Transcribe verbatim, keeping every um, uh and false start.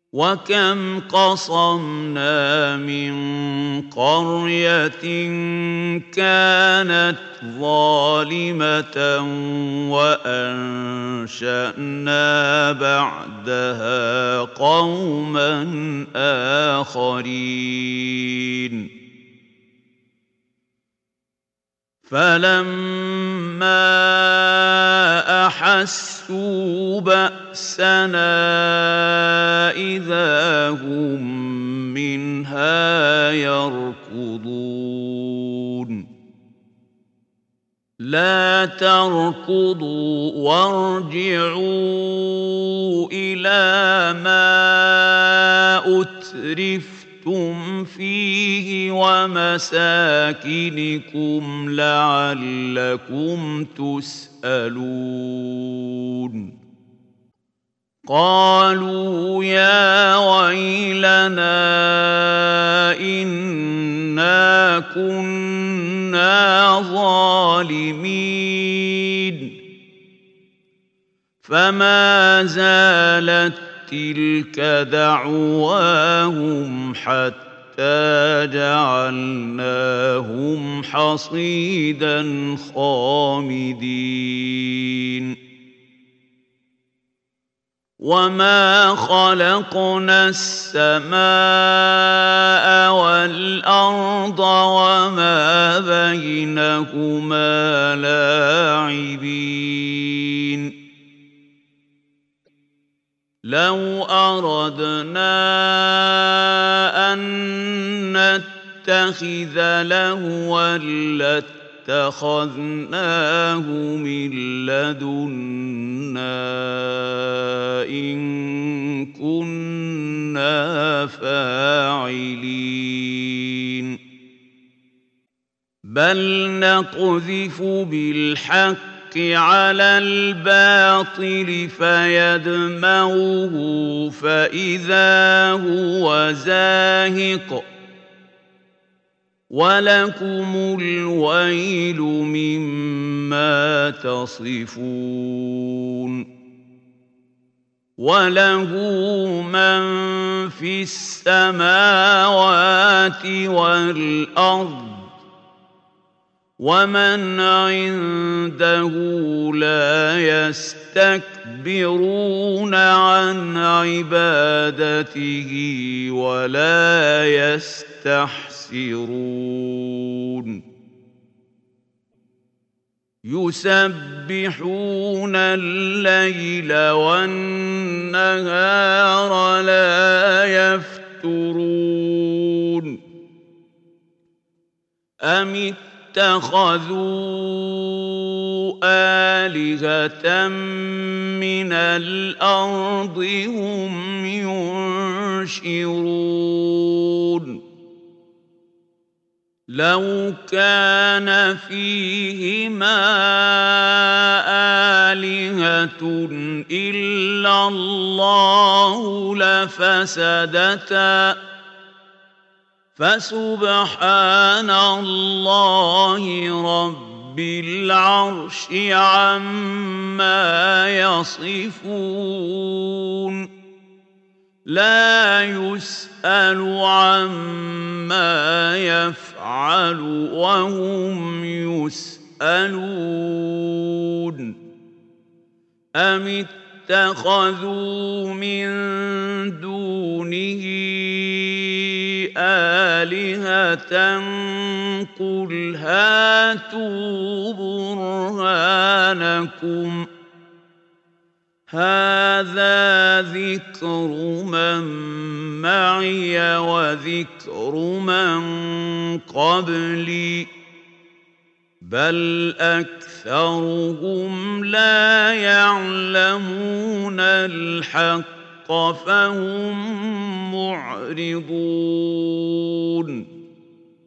وكم قصمنا من قرية كانت ظالمة وأنشأنا بعدها قوما آخرين فلما أحسوا بأسنا إذا هم منها يركضون لا تركضوا وارجعوا إلى ما أترفتم فيه ومساكنكم لعلكم تسألون قالوا يا ويلنا إنا كنا ظالمين فما زالت تلك دعواهم حتى جعلناهم حصيدا خامدين وما خلقنا السماء والأرض وما بينهما لاعبين لو أردنا أن نتخذ لهوا لاتخذناه من لدنا إن كنا فاعلين بل نقذف بالحق على الباطل فيدمغه فإذا هو زاهق ولكم الويل مما تصفون وله من في السماوات والأرض ومن عنده لا يستكبرون عن عبادته ولا يستحسرون يسبحون الليل والنهار لا يفترون أم اتخذوا آلهة من الأرض هم ينشرون لو كان فيهما آلهة إلا الله لفسدتا فسبحان الله رب العرش عما يصفون لا يسأل عما يفعل وهم يسألون أم اتخذوا من دونه آلهة قل هاتوا برهانكم هذا ذكر من معي وذكر من قبلي بل أكثرهم لا يعلمون الحق فهم معرضون